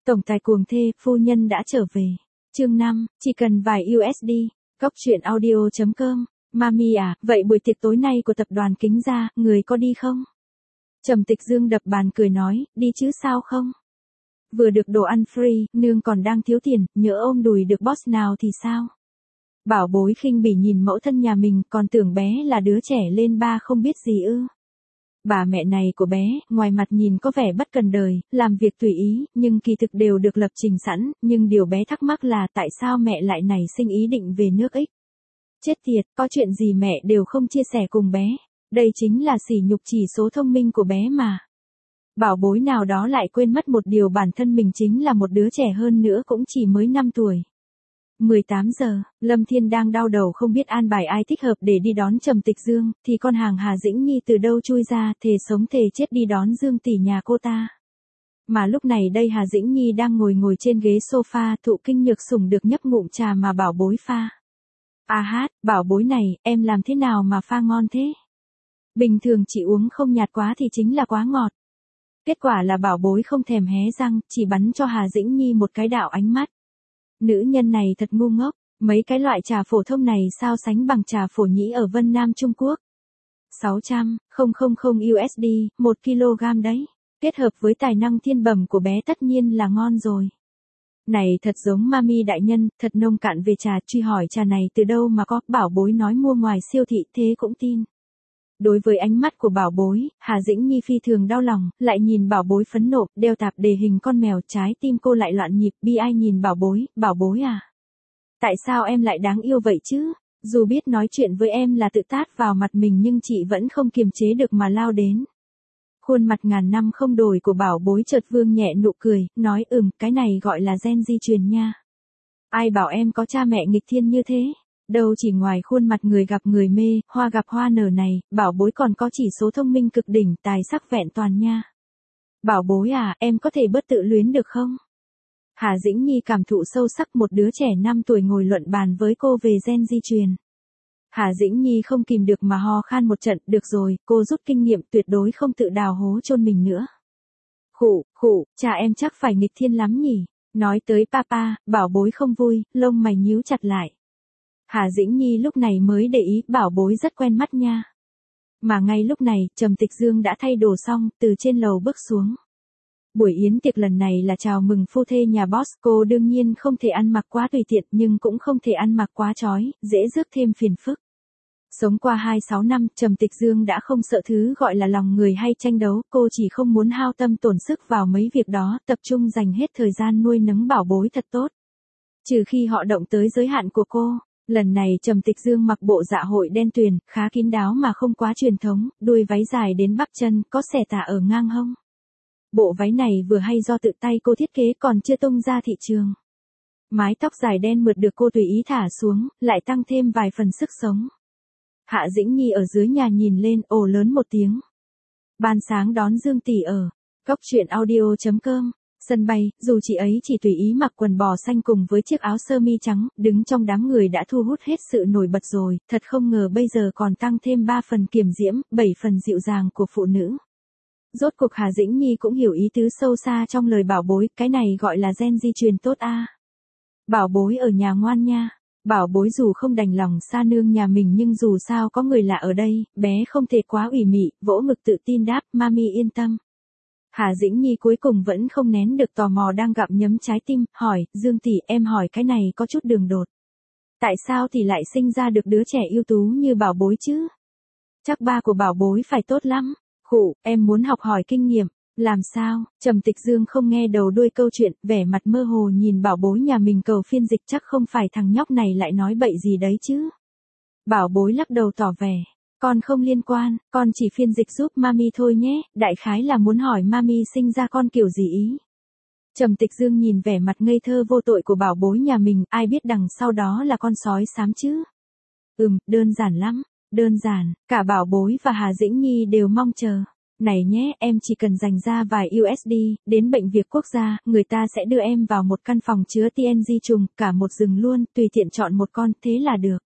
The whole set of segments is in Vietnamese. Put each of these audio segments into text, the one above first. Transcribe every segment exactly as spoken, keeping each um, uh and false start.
Tổng tài cuồng thê, phu nhân đã trở về. Chương năm, chỉ cần vài u ét đê. Góc truyện audio chấm com. Mami à, vậy buổi tiệc tối nay của tập đoàn Kính Gia, người có đi không? Trầm Tịch Dương đập bàn cười nói, đi chứ sao không? Vừa được đồ ăn free, nương còn đang thiếu tiền, nhỡ ôm đùi được boss nào thì sao? Bảo Bối khinh bỉ nhìn mẫu thân nhà mình, còn tưởng bé là đứa trẻ lên ba không biết gì ư. Bà mẹ này của bé, ngoài mặt nhìn có vẻ bất cần đời, làm việc tùy ý, nhưng kỳ thực đều được lập trình sẵn, nhưng điều bé thắc mắc là tại sao mẹ lại nảy sinh ý định về nước X. Chết tiệt, có chuyện gì mẹ đều không chia sẻ cùng bé, đây chính là sỉ nhục chỉ số thông minh của bé mà. Bảo Bối nào đó lại quên mất một điều, bản thân mình chính là một đứa trẻ, hơn nữa cũng chỉ mới năm tuổi. mười tám giờ, Lâm Thiên đang đau đầu không biết an bài ai thích hợp để đi đón Trầm Tịch Dương, thì con hàng Hà Dĩnh Nhi từ đâu chui ra, thề sống thề chết đi đón Dương tỷ nhà cô ta. Mà lúc này đây Hà Dĩnh Nhi đang ngồi ngồi trên ghế sofa, thụ kinh nhược sủng được nhấp ngụm trà mà Bảo Bối pha. À hát, Bảo Bối này, em làm thế nào mà pha ngon thế? Bình thường chị uống không nhạt quá thì chính là quá ngọt. Kết quả là Bảo Bối không thèm hé răng, chỉ bắn cho Hà Dĩnh Nhi một cái đạo ánh mắt. Nữ nhân này thật ngu ngốc, mấy cái loại trà phổ thông này sao sánh bằng trà phổ nhĩ ở Vân Nam Trung Quốc. sáu trăm nghìn u ét đê, một ki lô gam đấy. Kết hợp với tài năng thiên bẩm của bé tất nhiên là ngon rồi. Này thật giống mami đại nhân, thật nông cạn về trà, truy hỏi trà này từ đâu mà có, Bảo Bối nói mua ngoài siêu thị, thế cũng tin. Đối với ánh mắt của Bảo Bối, Hà Dĩnh Nhi phi thường đau lòng, lại nhìn Bảo Bối phẫn nộ, đeo tạp đề hình con mèo, trái tim cô lại loạn nhịp, bi ai nhìn Bảo Bối, Bảo Bối à? Tại sao em lại đáng yêu vậy chứ? Dù biết nói chuyện với em là tự tát vào mặt mình nhưng chị vẫn không kiềm chế được mà lao đến. Khuôn mặt ngàn năm không đổi của Bảo Bối chợt vương nhẹ nụ cười, nói ừm, cái này gọi là gen di truyền nha. Ai bảo em có cha mẹ nghịch thiên như thế? Đâu chỉ ngoài khuôn mặt người gặp người mê, hoa gặp hoa nở này, Bảo Bối còn có chỉ số thông minh cực đỉnh, tài sắc vẹn toàn nha. Bảo Bối à, em có thể bớt tự luyến được không? Hà Dĩnh Nhi cảm thụ sâu sắc, một đứa trẻ năm tuổi ngồi luận bàn với cô về gen di truyền. Hà Dĩnh Nhi không kìm được mà ho khan một trận, được rồi, cô rút kinh nghiệm, tuyệt đối không tự đào hố chôn mình nữa. Khụ, khụ, cha em chắc phải nghịch thiên lắm nhỉ? Nói tới papa, Bảo Bối không vui, lông mày nhíu chặt lại. Hà Dĩnh Nhi lúc này mới để ý, Bảo Bối rất quen mắt nha. Mà ngay lúc này, Trầm Tịch Dương đã thay đồ xong, từ trên lầu bước xuống. Buổi yến tiệc lần này là chào mừng phu thê nhà boss, cô đương nhiên không thể ăn mặc quá tùy tiện nhưng cũng không thể ăn mặc quá chói, dễ rước thêm phiền phức. Sống qua hai mươi sáu năm, Trầm Tịch Dương đã không sợ thứ gọi là lòng người hay tranh đấu, cô chỉ không muốn hao tâm tổn sức vào mấy việc đó, tập trung dành hết thời gian nuôi nấng Bảo Bối thật tốt. Trừ khi họ động tới giới hạn của cô. Lần này Trầm Tịch Dương mặc bộ dạ hội đen tuyền, khá kín đáo mà không quá truyền thống, đuôi váy dài đến bắp chân, có xẻ tà ở ngang hông. Bộ váy này vừa hay do tự tay cô thiết kế, còn chưa tung ra thị trường. Mái tóc dài đen mượt được cô tùy ý thả xuống, lại tăng thêm vài phần sức sống. Hạ Dĩnh Nhi ở dưới nhà nhìn lên, ồ lớn một tiếng. Ban sáng đón Dương tỷ ở góc truyện audio chấm com. Sân bay, dù chị ấy chỉ tùy ý mặc quần bò xanh cùng với chiếc áo sơ mi trắng, đứng trong đám người đã thu hút hết sự nổi bật rồi, thật không ngờ bây giờ còn tăng thêm ba phần kiềm diễm, bảy phần dịu dàng của phụ nữ. Rốt cuộc Hà Dĩnh Nhi cũng hiểu ý tứ sâu xa trong lời Bảo Bối, cái này gọi là gen di truyền tốt a. À. Bảo Bối ở nhà ngoan nha. Bảo Bối dù không đành lòng xa nương nhà mình nhưng dù sao có người lạ ở đây, bé không thể quá ủy mị, vỗ ngực tự tin đáp, mami yên tâm. Hà Dĩnh Nhi cuối cùng vẫn không nén được tò mò đang gặm nhấm trái tim, hỏi, Dương tỷ, em hỏi cái này có chút đường đột. Tại sao thì lại sinh ra được đứa trẻ ưu tú như Bảo Bối chứ? Chắc ba của Bảo Bối phải tốt lắm. Khụ, em muốn học hỏi kinh nghiệm. Làm sao? Trầm Tịch Dương không nghe đầu đuôi câu chuyện, vẻ mặt mơ hồ nhìn Bảo Bối nhà mình cầu phiên dịch, chắc không phải thằng nhóc này lại nói bậy gì đấy chứ. Bảo Bối lắc đầu tỏ vẻ. Con không liên quan, con chỉ phiên dịch giúp mami thôi nhé, đại khái là muốn hỏi mami sinh ra con kiểu gì ý. Trầm Tịch Dương nhìn vẻ mặt ngây thơ vô tội của Bảo Bối nhà mình, ai biết đằng sau đó là con sói xám chứ. Ừm, đơn giản lắm, đơn giản, cả Bảo Bối và Hà Dĩnh Nhi đều mong chờ. Này nhé, em chỉ cần dành ra vài u ét đê, đến bệnh viện quốc gia, người ta sẽ đưa em vào một căn phòng chứa tê en giê trùng, cả một rừng luôn, tùy tiện chọn một con, thế là được.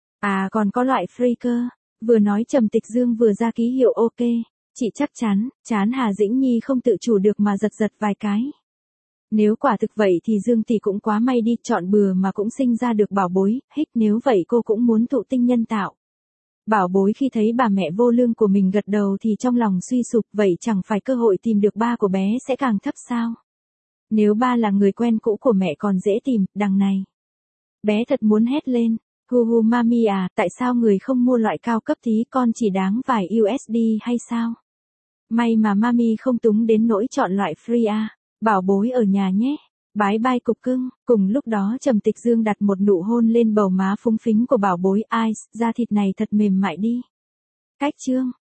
À còn có loại free cơ. Vừa nói Trầm Tịch Dương vừa ra ký hiệu ok. Chị chắc chắn, chán Hà Dĩnh Nhi không tự chủ được mà giật giật vài cái. Nếu quả thực vậy thì Dương Tỷ cũng quá may đi, chọn bừa mà cũng sinh ra được bảo bối, hích nếu vậy cô cũng muốn thụ tinh nhân tạo. Bảo bối khi thấy bà mẹ vô lương của mình gật đầu thì trong lòng suy sụp, vậy chẳng phải cơ hội tìm được ba của bé sẽ càng thấp sao? Nếu ba là người quen cũ của mẹ còn dễ tìm, đằng này. Bé thật muốn hét lên, hu hu mami à, tại sao người không mua loại cao cấp tí, con chỉ đáng vài u ét đê hay sao? May mà mami không túng đến nỗi chọn loại free à, bảo bối ở nhà nhé. Bái bai cục cưng. Cùng lúc đó Trầm Tịch Dương đặt một nụ hôn lên bầu má phúng phính của bảo bối. Ice, da thịt này thật mềm mại đi. Cách chương.